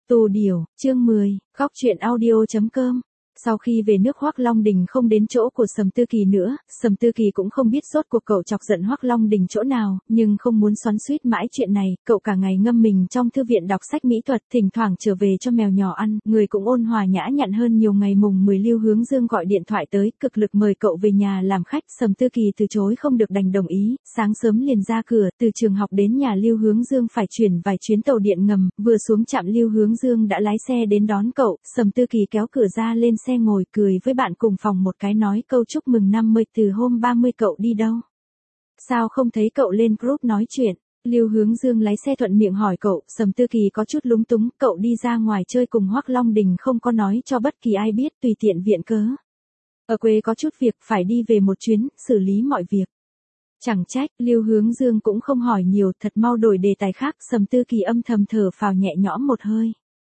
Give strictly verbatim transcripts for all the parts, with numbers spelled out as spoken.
Tù Điểu, chương mười, góc truyện audio.com. Sau khi về nước Hoắc Long Đình không đến chỗ của Sầm Tư Kỳ nữa, Sầm Tư Kỳ cũng không biết rốt cuộc cậu chọc giận Hoắc Long Đình chỗ nào, nhưng không muốn xoắn xuýt mãi chuyện này, cậu cả ngày ngâm mình trong thư viện đọc sách mỹ thuật, thỉnh thoảng trở về cho mèo nhỏ ăn, người cũng ôn hòa nhã nhặn hơn nhiều. Ngày mùng mười Lưu Hướng Dương gọi điện thoại tới, cực lực mời cậu về nhà làm khách, Sầm Tư Kỳ từ chối không được đành đồng ý, sáng sớm liền ra cửa, từ trường học đến nhà Lưu Hướng Dương phải chuyển vài chuyến tàu điện ngầm, vừa xuống trạm Lưu Hướng Dương đã lái xe đến đón cậu, Sầm Tư Kỳ kéo cửa ra lên xe ngồi cười với bạn cùng phòng một cái nói câu chúc mừng năm mươi từ hôm ba mươi cậu đi đâu? Sao không thấy cậu lên group nói chuyện? Lưu Hướng Dương lái xe thuận miệng hỏi cậu, Sầm Tư Kỳ có chút lúng túng, cậu đi ra ngoài chơi cùng Hoắc Long Đình không có nói cho bất kỳ ai biết, tùy tiện viện cớ. Ở quê có chút việc phải đi về một chuyến, xử lý mọi việc. Chẳng trách, Lưu Hướng Dương cũng không hỏi nhiều, thật mau đổi đề tài khác, Sầm Tư Kỳ âm thầm thở phào nhẹ nhõm một hơi.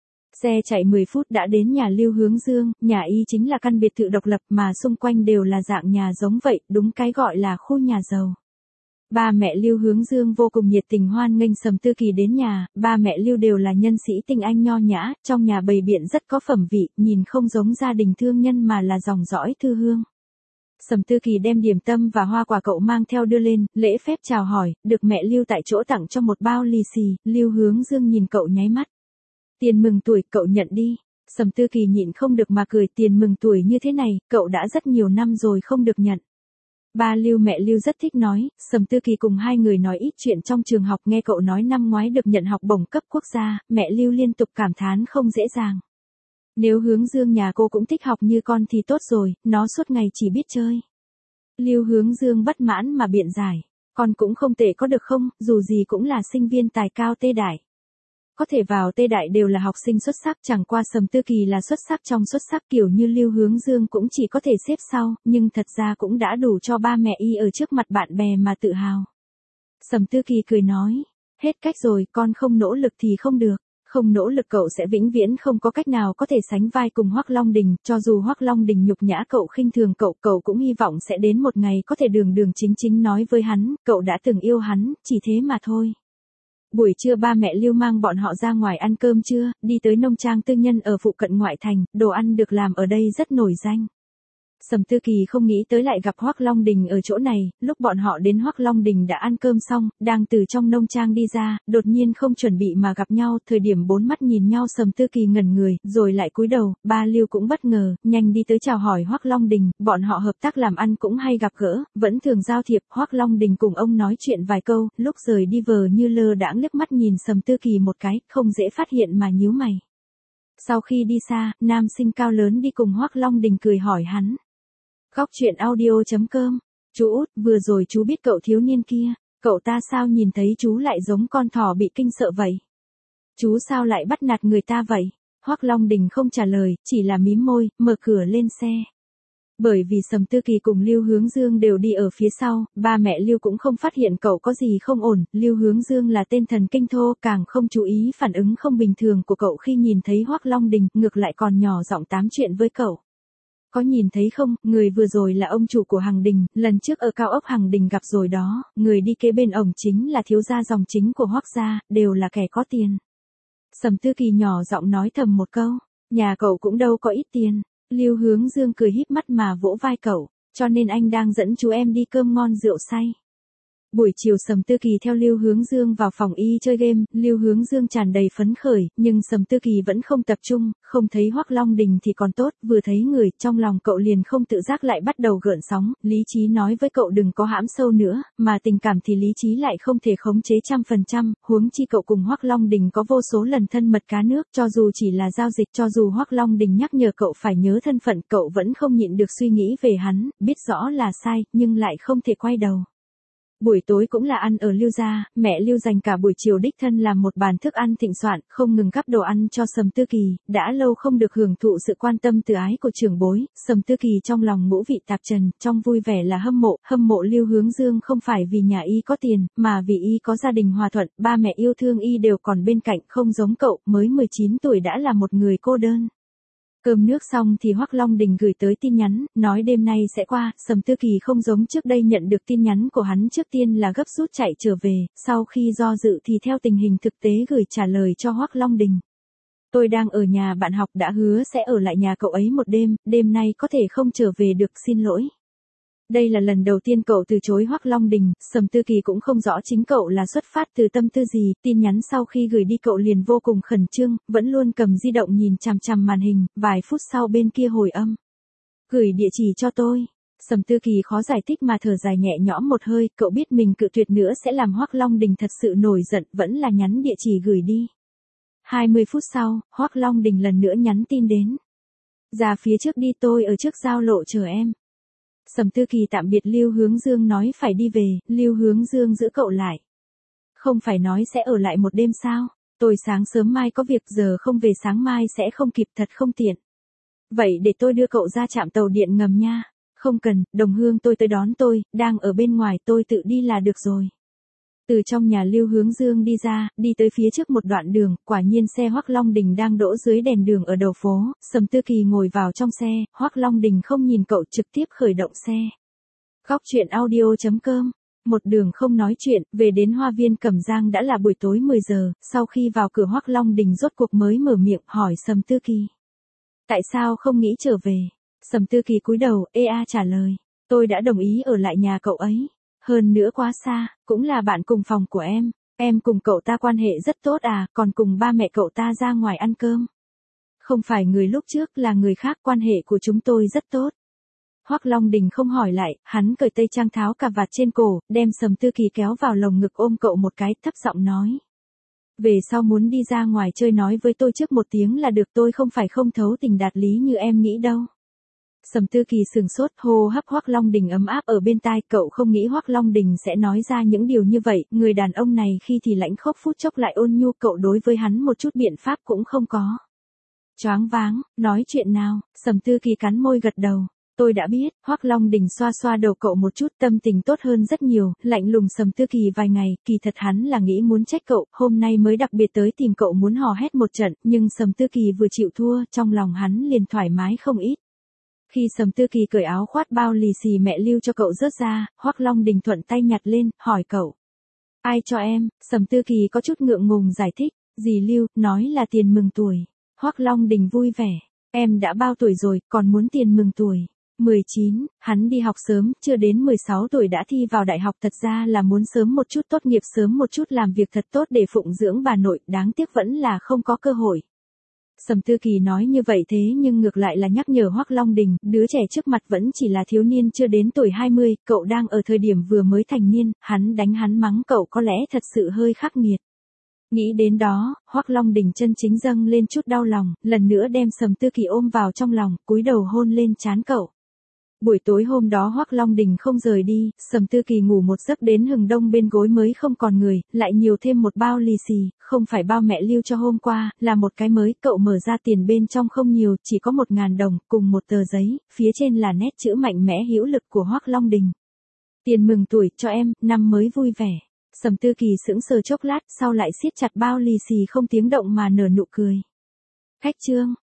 Xe chạy mười phút đã đến nhà Lưu Hướng Dương, nhà y chính là căn biệt thự độc lập mà xung quanh đều là dạng nhà giống vậy, đúng cái gọi là khu nhà giàu. Ba mẹ Lưu Hướng Dương vô cùng nhiệt tình hoan nghênh Sầm Tư Kỳ đến nhà, ba mẹ Lưu đều là nhân sĩ tinh anh nho nhã, trong nhà bày biện rất có phẩm vị, nhìn không giống gia đình thương nhân mà là dòng dõi thư hương. Sầm Tư Kỳ đem điểm tâm và hoa quả cậu mang theo đưa lên, lễ phép chào hỏi, được mẹ Lưu tại chỗ tặng cho một bao lì xì, Lưu Hướng Dương nhìn cậu nháy mắt. Tiền mừng tuổi, cậu nhận đi. Sầm Tư Kỳ nhịn không được mà cười, tiền mừng tuổi như thế này, cậu đã rất nhiều năm rồi không được nhận. Ba Lưu mẹ Lưu rất thích nói, Sầm Tư Kỳ cùng hai người nói ít chuyện trong trường học, nghe cậu nói năm ngoái được nhận học bổng cấp quốc gia, mẹ Lưu liên tục cảm thán không dễ dàng. Nếu Hướng Dương nhà cô cũng thích học như con thì tốt rồi, nó suốt ngày chỉ biết chơi. Lưu Hướng Dương bất mãn mà biện giải, con cũng không tệ có được không, dù gì cũng là sinh viên tài cao Tê Đại. Có thể vào Tê Đại đều là học sinh xuất sắc, chẳng qua Sầm Tư Kỳ là xuất sắc trong xuất sắc, kiểu như Lưu Hướng Dương cũng chỉ có thể xếp sau, nhưng thật ra cũng đã đủ cho ba mẹ y ở trước mặt bạn bè mà tự hào. Sầm Tư Kỳ cười nói, hết cách rồi, con không nỗ lực thì không được, không nỗ lực cậu sẽ vĩnh viễn không có cách nào có thể sánh vai cùng Hoắc Long Đình, cho dù Hoắc Long Đình nhục nhã cậu khinh thường cậu, cậu cũng hy vọng sẽ đến một ngày có thể đường đường chính chính nói với hắn, cậu đã từng yêu hắn, chỉ thế mà thôi. Buổi trưa ba mẹ Lưu mang bọn họ ra ngoài ăn cơm trưa, đi tới nông trang tư nhân ở phụ cận ngoại thành, đồ ăn được làm ở đây rất nổi danh. Sầm Tư Kỳ không nghĩ tới lại gặp Hoắc Long Đình ở chỗ này, lúc bọn họ đến Hoắc Long Đình đã ăn cơm xong, đang từ trong nông trang đi ra, đột nhiên không chuẩn bị mà gặp nhau, thời điểm bốn mắt nhìn nhau Sầm Tư Kỳ ngẩn người, rồi lại cúi đầu, ba Lưu cũng bất ngờ, nhanh đi tới chào hỏi Hoắc Long Đình, bọn họ hợp tác làm ăn cũng hay gặp gỡ, vẫn thường giao thiệp, Hoắc Long Đình cùng ông nói chuyện vài câu, lúc rời đi vờ như lơ đãng liếc mắt nhìn Sầm Tư Kỳ một cái, không dễ phát hiện mà nhíu mày. Sau khi đi xa, nam sinh cao lớn đi cùng Hoắc Long Đình cười hỏi hắn. Góc truyện audio.com, chú Út, vừa rồi chú biết cậu thiếu niên kia, cậu ta sao nhìn thấy chú lại giống con thỏ bị kinh sợ vậy? Chú sao lại bắt nạt người ta vậy? Hoắc Long Đình không trả lời, chỉ là mím môi, mở cửa lên xe. Bởi vì Sầm Tư Kỳ cùng Lưu Hướng Dương đều đi ở phía sau, ba mẹ Lưu cũng không phát hiện cậu có gì không ổn, Lưu Hướng Dương là tên thần kinh thô, càng không chú ý phản ứng không bình thường của cậu khi nhìn thấy Hoắc Long Đình, ngược lại còn nhỏ giọng tám chuyện với cậu. Có nhìn thấy không, người vừa rồi là ông chủ của Hằng Đình, lần trước ở cao ốc Hằng Đình gặp rồi đó, người đi kế bên ổng chính là thiếu gia dòng chính của Hoắc gia, đều là kẻ có tiền. Sầm Tư Kỳ nhỏ giọng nói thầm một câu, nhà cậu cũng đâu có ít tiền. Lưu Hướng Dương cười híp mắt mà vỗ vai cậu, cho nên anh đang dẫn chú em đi cơm ngon rượu say. Buổi chiều Sầm Tư Kỳ theo Lưu Hướng Dương vào phòng y chơi game, Lưu Hướng Dương tràn đầy phấn khởi, nhưng Sầm Tư Kỳ vẫn không tập trung, không thấy Hoắc Long Đình thì còn tốt, vừa thấy người, trong lòng cậu liền không tự giác lại bắt đầu gợn sóng, lý trí nói với cậu đừng có hãm sâu nữa, mà tình cảm thì lý trí lại không thể khống chế trăm phần trăm, huống chi cậu cùng Hoắc Long Đình có vô số lần thân mật cá nước, cho dù chỉ là giao dịch, cho dù Hoắc Long Đình nhắc nhở cậu phải nhớ thân phận, cậu vẫn không nhịn được suy nghĩ về hắn, biết rõ là sai, nhưng lại không thể quay đầu. Buổi tối cũng là ăn ở Lưu gia, mẹ Lưu dành cả buổi chiều đích thân làm một bàn thức ăn thịnh soạn, không ngừng gắp đồ ăn cho Sầm Tư Kỳ, đã lâu không được hưởng thụ sự quan tâm từ ái của trưởng bối, Sầm Tư Kỳ trong lòng ngũ vị tạp trần, trong vui vẻ là hâm mộ, hâm mộ Lưu Hướng Dương không phải vì nhà y có tiền, mà vì y có gia đình hòa thuận, ba mẹ yêu thương y đều còn bên cạnh, không giống cậu, mới mười chín tuổi đã là một người cô đơn. Cơm nước xong thì Hoắc Long Đình gửi tới tin nhắn, nói đêm nay sẽ qua, Sầm Tư Kỳ không giống trước đây nhận được tin nhắn của hắn trước tiên là gấp rút chạy trở về, sau khi do dự thì theo tình hình thực tế gửi trả lời cho Hoắc Long Đình. Tôi đang ở nhà bạn học đã hứa sẽ ở lại nhà cậu ấy một đêm, đêm nay có thể không trở về được, xin lỗi. Đây là lần đầu tiên cậu từ chối Hoắc Long Đình, Sầm Tư Kỳ cũng không rõ chính cậu là xuất phát từ tâm tư gì, tin nhắn sau khi gửi đi cậu liền vô cùng khẩn trương, vẫn luôn cầm di động nhìn chằm chằm màn hình, vài phút sau bên kia hồi âm. Gửi địa chỉ cho tôi. Sầm Tư Kỳ khó giải thích mà thở dài nhẹ nhõm một hơi, cậu biết mình cự tuyệt nữa sẽ làm Hoắc Long Đình thật sự nổi giận, vẫn là nhắn địa chỉ gửi đi. hai mươi phút sau, Hoắc Long Đình lần nữa nhắn tin đến. Ra phía trước đi, tôi ở trước giao lộ chờ em. Sầm Tư Kỳ tạm biệt Lưu Hướng Dương nói phải đi về, Lưu Hướng Dương giữ cậu lại. Không phải nói sẽ ở lại một đêm sao? Tôi sáng sớm mai có việc, giờ không về sáng mai sẽ không kịp, thật không tiện. Vậy để tôi đưa cậu ra trạm tàu điện ngầm nha. Không cần, đồng hương tôi tới đón tôi, đang ở bên ngoài, tôi tự đi là được rồi. Từ trong nhà Lưu Hướng Dương đi ra, đi tới phía trước một đoạn đường, quả nhiên xe Hoắc Long Đình đang đỗ dưới đèn đường ở đầu phố, Sầm Tư Kỳ ngồi vào trong xe, Hoắc Long Đình không nhìn cậu trực tiếp khởi động xe. Góc truyện audio chấm com. Một đường không nói chuyện, về đến Hoa Viên Cẩm Giang đã là buổi tối mười giờ, sau khi vào cửa Hoắc Long Đình rốt cuộc mới mở miệng hỏi Sầm Tư Kỳ. Tại sao không nghĩ trở về? Sầm Tư Kỳ cúi đầu, ê a trả lời. Tôi đã đồng ý ở lại nhà cậu ấy. Hơn nữa quá xa, cũng là bạn cùng phòng của em. Em cùng cậu ta quan hệ rất tốt à, còn cùng ba mẹ cậu ta ra ngoài ăn cơm. Không phải người lúc trước, là người khác, quan hệ của chúng tôi rất tốt. Hoắc Long Đình không hỏi lại, hắn cởi tây trang tháo cà vạt trên cổ, đem Sầm Tư Kỳ kéo vào lồng ngực ôm cậu một cái, thấp giọng nói. Về sau muốn đi ra ngoài chơi nói với tôi trước một tiếng là được, tôi không phải không thấu tình đạt lý như em nghĩ đâu. Sầm Tư Kỳ sừng sốt, hô hấp Hoắc Long Đình ấm áp ở bên tai, cậu không nghĩ Hoắc Long Đình sẽ nói ra những điều như vậy, người đàn ông này khi thì lãnh khốc phút chốc lại ôn nhu, cậu đối với hắn một chút biện pháp cũng không có. Choáng váng, nói chuyện nào? Sầm Tư Kỳ cắn môi gật đầu. Tôi đã biết. Hoắc Long Đình xoa xoa đầu cậu một chút, tâm tình tốt hơn rất nhiều, lạnh lùng Sầm Tư Kỳ vài ngày, kỳ thật hắn là nghĩ muốn trách cậu, hôm nay mới đặc biệt tới tìm cậu muốn hò hét một trận, nhưng Sầm Tư Kỳ vừa chịu thua, trong lòng hắn liền thoải mái không ít. Khi Sầm Tư Kỳ cởi áo khoác bao lì xì mẹ lưu cho cậu rớt ra, Hoắc Long Đình thuận tay nhặt lên, hỏi cậu. Ai cho em? Sầm Tư Kỳ có chút ngượng ngùng giải thích, dì Lưu, nói là tiền mừng tuổi. Hoắc Long Đình vui vẻ, em đã bao tuổi rồi, còn muốn tiền mừng tuổi? mười chín, hắn đi học sớm, chưa đến mười sáu tuổi đã thi vào đại học, thật ra là muốn sớm một chút tốt nghiệp, sớm một chút làm việc thật tốt để phụng dưỡng bà nội, đáng tiếc vẫn là không có cơ hội. Sầm Tư Kỳ nói như vậy thế nhưng ngược lại là nhắc nhở Hoắc Long Đình, đứa trẻ trước mặt vẫn chỉ là thiếu niên chưa đến tuổi hai mươi, cậu đang ở thời điểm vừa mới thành niên, hắn đánh hắn mắng cậu có lẽ thật sự hơi khắc nghiệt. Nghĩ đến đó, Hoắc Long Đình chân chính dâng lên chút đau lòng, lần nữa đem Sầm Tư Kỳ ôm vào trong lòng, cúi đầu hôn lên trán cậu. Buổi tối hôm đó Hoắc Long Đình không rời đi, Sầm Tư Kỳ ngủ một giấc đến hừng đông, bên gối mới không còn người, lại nhiều thêm một bao lì xì, không phải bao mẹ lưu cho hôm qua, là một cái mới, cậu mở ra tiền bên trong không nhiều, chỉ có một ngàn đồng, cùng một tờ giấy, phía trên là nét chữ mạnh mẽ hữu lực của Hoắc Long Đình. Tiền mừng tuổi cho em, năm mới vui vẻ. Sầm Tư Kỳ sững sờ chốc lát, sau lại siết chặt bao lì xì không tiếng động mà nở nụ cười. Khách trương,